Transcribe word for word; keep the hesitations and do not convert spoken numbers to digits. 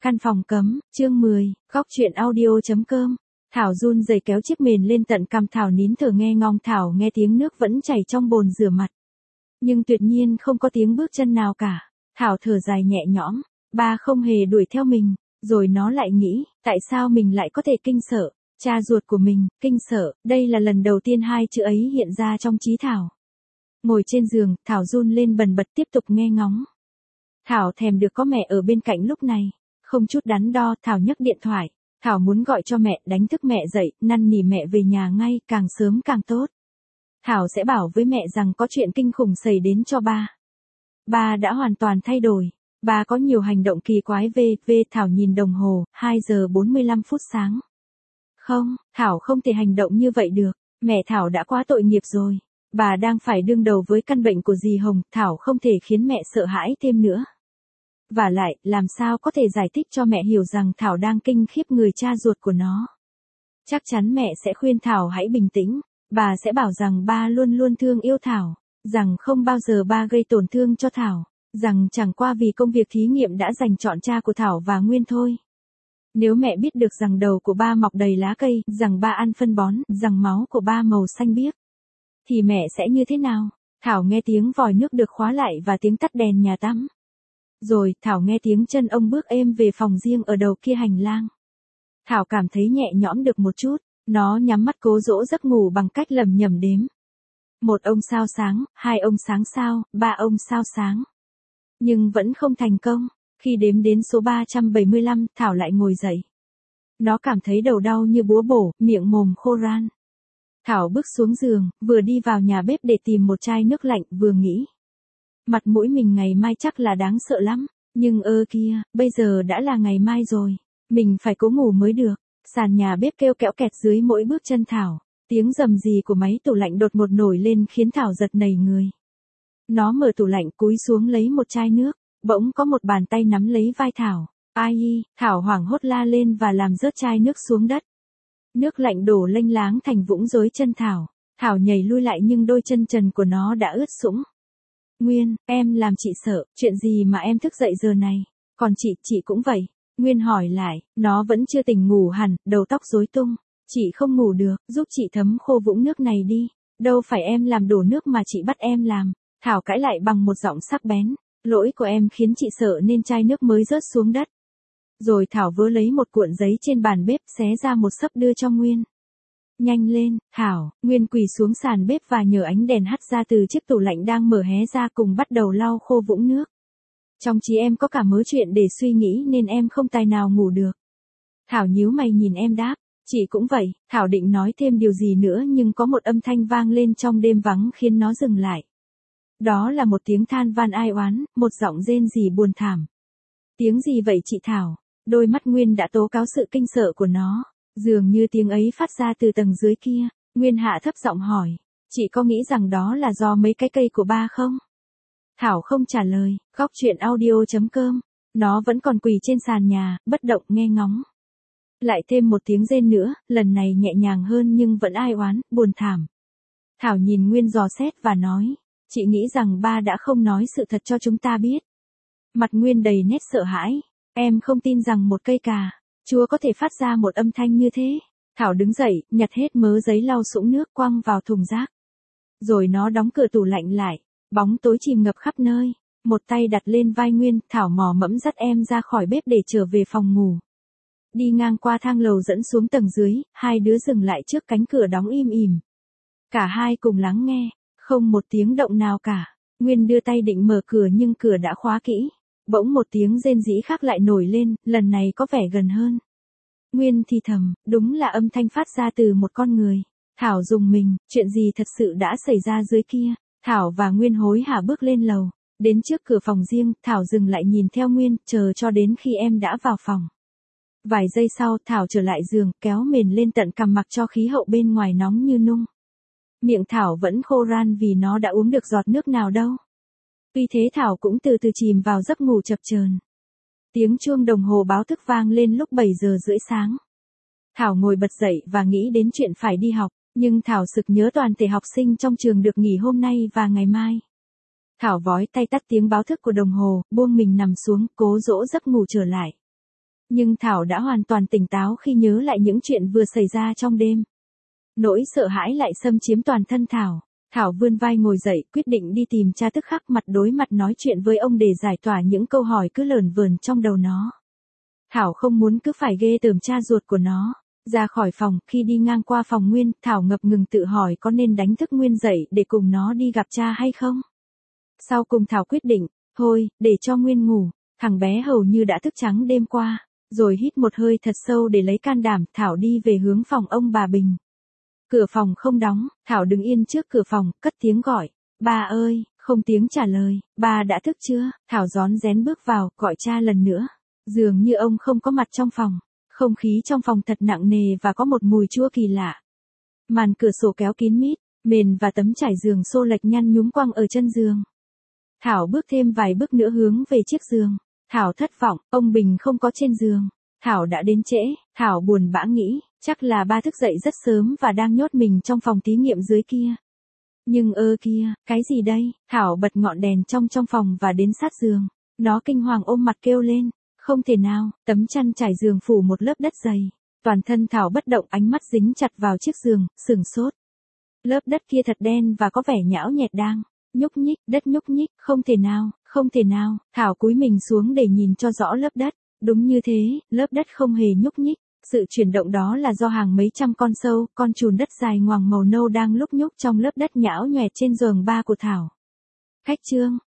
Căn phòng cấm, chương mười, góc truyện audio.com. Thảo run rẩy kéo chiếc mền lên tận cằm Thảo nín thở nghe ngóng Thảo nghe tiếng nước vẫn chảy trong bồn rửa mặt. Nhưng tuyệt nhiên không có tiếng bước chân nào cả. Thảo thở dài nhẹ nhõm, ba không hề đuổi theo mình, rồi nó lại nghĩ, tại sao mình lại có thể kinh sợ, cha ruột của mình, kinh sợ, đây là lần đầu tiên hai chữ ấy hiện ra trong trí Thảo. Ngồi trên giường, Thảo run lên bần bật tiếp tục nghe ngóng. Thảo thèm được có mẹ ở bên cạnh lúc này. Không chút đắn đo, Thảo nhấc điện thoại. Thảo muốn gọi cho mẹ, đánh thức mẹ dậy, năn nỉ mẹ về nhà ngay, càng sớm càng tốt. Thảo sẽ bảo với mẹ rằng có chuyện kinh khủng xảy đến cho ba. Ba đã hoàn toàn thay đổi. Ba có nhiều hành động kỳ quái về, về Thảo nhìn đồng hồ, hai giờ bốn mươi lăm phút sáng. Không, Thảo không thể hành động như vậy được. Mẹ Thảo đã quá tội nghiệp rồi. Bà đang phải đương đầu với căn bệnh của dì Hồng, Thảo không thể khiến mẹ sợ hãi thêm nữa. Và lại, làm sao có thể giải thích cho mẹ hiểu rằng Thảo đang kinh khiếp người cha ruột của nó. Chắc chắn mẹ sẽ khuyên Thảo hãy bình tĩnh, bà sẽ bảo rằng ba luôn luôn thương yêu Thảo, rằng không bao giờ ba gây tổn thương cho Thảo, rằng chẳng qua vì công việc thí nghiệm đã giành chọn cha của Thảo và Nguyên thôi. Nếu mẹ biết được rằng đầu của ba mọc đầy lá cây, rằng ba ăn phân bón, rằng máu của ba màu xanh biếc, thì mẹ sẽ như thế nào? Thảo nghe tiếng vòi nước được khóa lại và tiếng tắt đèn nhà tắm. Rồi, Thảo nghe tiếng chân ông bước êm về phòng riêng ở đầu kia hành lang. Thảo cảm thấy nhẹ nhõm được một chút, nó nhắm mắt cố dỗ giấc ngủ bằng cách lầm nhầm đếm. Một ông sao sáng, hai ông sáng sao, ba ông sao sáng. Nhưng vẫn không thành công, khi đếm đến số ba trăm bảy mươi lăm, Thảo lại ngồi dậy. Nó cảm thấy đầu đau như búa bổ, miệng mồm khô ran. Thảo bước xuống giường, vừa đi vào nhà bếp để tìm một chai nước lạnh, vừa nghĩ. Mặt mũi mình ngày mai chắc là đáng sợ lắm, nhưng ơ kia, bây giờ đã là ngày mai rồi, mình phải cố ngủ mới được. Sàn nhà bếp kêu kẽo kẹt dưới mỗi bước chân Thảo, tiếng rầm rì của máy tủ lạnh đột ngột nổi lên khiến Thảo giật nảy người. Nó mở tủ lạnh cúi xuống lấy một chai nước, bỗng có một bàn tay nắm lấy vai Thảo. Ai y, Thảo hoảng hốt la lên và làm rớt chai nước xuống đất. Nước lạnh đổ lênh láng thành vũng dưới chân Thảo. Thảo nhảy lui lại nhưng đôi chân trần của nó đã ướt sũng. Nguyên, em làm chị sợ, chuyện gì mà em thức dậy giờ này? Còn chị, chị cũng vậy. Nguyên hỏi lại, nó vẫn chưa tỉnh ngủ hẳn, đầu tóc rối tung. Chị không ngủ được, giúp chị thấm khô vũng nước này đi. Đâu phải em làm đổ nước mà chị bắt em làm. Thảo cãi lại bằng một giọng sắc bén. Lỗi của em khiến chị sợ nên chai nước mới rớt xuống đất. Rồi Thảo vớ lấy một cuộn giấy trên bàn bếp xé ra một xấp đưa cho Nguyên. Nhanh lên, Thảo. Nguyên quỳ xuống sàn bếp và nhờ ánh đèn hắt ra từ chiếc tủ lạnh đang mở hé ra cùng bắt đầu lau khô vũng nước. Trong trí em có cả mớ chuyện để suy nghĩ nên em không tài nào ngủ được. Thảo nhíu mày nhìn em đáp, chị cũng vậy. Thảo định nói thêm điều gì nữa nhưng có một âm thanh vang lên trong đêm vắng khiến nó dừng lại. Đó là một tiếng than van ai oán, một giọng rên rỉ buồn thảm. Tiếng gì vậy chị Thảo? Đôi mắt Nguyên đã tố cáo sự kinh sợ của nó. Dường như tiếng ấy phát ra từ tầng dưới kia. Nguyên hạ thấp giọng hỏi, chị có nghĩ rằng đó là do mấy cái cây của ba không? Thảo không trả lời. Góc truyện audio.com. Nó vẫn còn quỳ trên sàn nhà, bất động nghe ngóng. Lại thêm một tiếng rên nữa, lần này nhẹ nhàng hơn nhưng vẫn ai oán, buồn thảm. Thảo nhìn Nguyên dò xét và nói, chị nghĩ rằng ba đã không nói sự thật cho chúng ta biết. Mặt Nguyên đầy nét sợ hãi. Em không tin rằng một cây cà chua có thể phát ra một âm thanh như thế. Thảo đứng dậy, nhặt hết mớ giấy lau sũng nước quăng vào thùng rác. Rồi nó đóng cửa tủ lạnh lại. Bóng tối chìm ngập khắp nơi. Một tay đặt lên vai Nguyên, Thảo mò mẫm dắt em ra khỏi bếp để trở về phòng ngủ. Đi ngang qua thang lầu dẫn xuống tầng dưới, hai đứa dừng lại trước cánh cửa đóng im ỉm. Cả hai cùng lắng nghe, không một tiếng động nào cả. Nguyên đưa tay định mở cửa nhưng cửa đã khóa kỹ. Bỗng một tiếng rên rỉ khác lại nổi lên, lần này có vẻ gần hơn. Nguyên thì thầm, đúng là âm thanh phát ra từ một con người. Thảo rùng mình, chuyện gì thật sự đã xảy ra dưới kia. Thảo và Nguyên hối hả bước lên lầu. Đến trước cửa phòng riêng, Thảo dừng lại nhìn theo Nguyên, chờ cho đến khi em đã vào phòng. Vài giây sau, Thảo trở lại giường, kéo mền lên tận cằm mặc cho khí hậu bên ngoài nóng như nung. Miệng Thảo vẫn khô ran vì nó đã uống được giọt nước nào đâu. Tuy thế Thảo cũng từ từ chìm vào giấc ngủ chập chờn. Tiếng chuông đồng hồ báo thức vang lên lúc bảy giờ rưỡi sáng. Thảo ngồi bật dậy và nghĩ đến chuyện phải đi học, nhưng Thảo sực nhớ toàn thể học sinh trong trường được nghỉ hôm nay và ngày mai. Thảo vói tay tắt tiếng báo thức của đồng hồ, buông mình nằm xuống, cố dỗ giấc ngủ trở lại. Nhưng Thảo đã hoàn toàn tỉnh táo khi nhớ lại những chuyện vừa xảy ra trong đêm. Nỗi sợ hãi lại xâm chiếm toàn thân Thảo. Thảo vươn vai ngồi dậy, quyết định đi tìm cha, tức khắc mặt đối mặt nói chuyện với ông để giải tỏa những câu hỏi cứ lởn vởn trong đầu nó. Thảo không muốn cứ phải ghê tởm cha ruột của nó. Ra khỏi phòng, khi đi ngang qua phòng Nguyên, Thảo ngập ngừng tự hỏi có nên đánh thức Nguyên dậy để cùng nó đi gặp cha hay không. Sau cùng Thảo quyết định, thôi, để cho Nguyên ngủ. Thằng bé hầu như đã thức trắng đêm qua. Rồi hít một hơi thật sâu để lấy can đảm, Thảo đi về hướng phòng ông bà Bình. Cửa phòng không đóng, Thảo đứng yên trước cửa phòng, cất tiếng gọi. Ba ơi, không tiếng trả lời. Ba đã thức chưa? Thảo rón rén bước vào, gọi cha lần nữa. Dường như ông không có mặt trong phòng. Không khí trong phòng thật nặng nề và có một mùi chua kỳ lạ. Màn cửa sổ kéo kín mít, mền và tấm trải giường xô lệch nhăn nhúm quăng ở chân giường. Thảo bước thêm vài bước nữa hướng về chiếc giường. Thảo thất vọng, ông Bình không có trên giường. Thảo đã đến trễ, Thảo buồn bã nghĩ, chắc là ba thức dậy rất sớm và đang nhốt mình trong phòng thí nghiệm dưới kia. Nhưng ơ kia, cái gì đây? Thảo bật ngọn đèn trong trong phòng và đến sát giường. Nó kinh hoàng ôm mặt kêu lên. Không thể nào, tấm chăn trải giường phủ một lớp đất dày. Toàn thân Thảo bất động, ánh mắt dính chặt vào chiếc giường, sừng sốt. Lớp đất kia thật đen và có vẻ nhão nhẹt đang nhúc nhích, đất nhúc nhích, không thể nào, không thể nào. Thảo cúi mình xuống để nhìn cho rõ lớp đất. Đúng như thế, lớp đất không hề nhúc nhích. Sự chuyển động đó là do hàng mấy trăm con sâu, con trùn đất dài ngoằng màu nâu đang lúc nhúc trong lớp đất nhão nhoẹt trên giường ba của Thảo. Khách trương,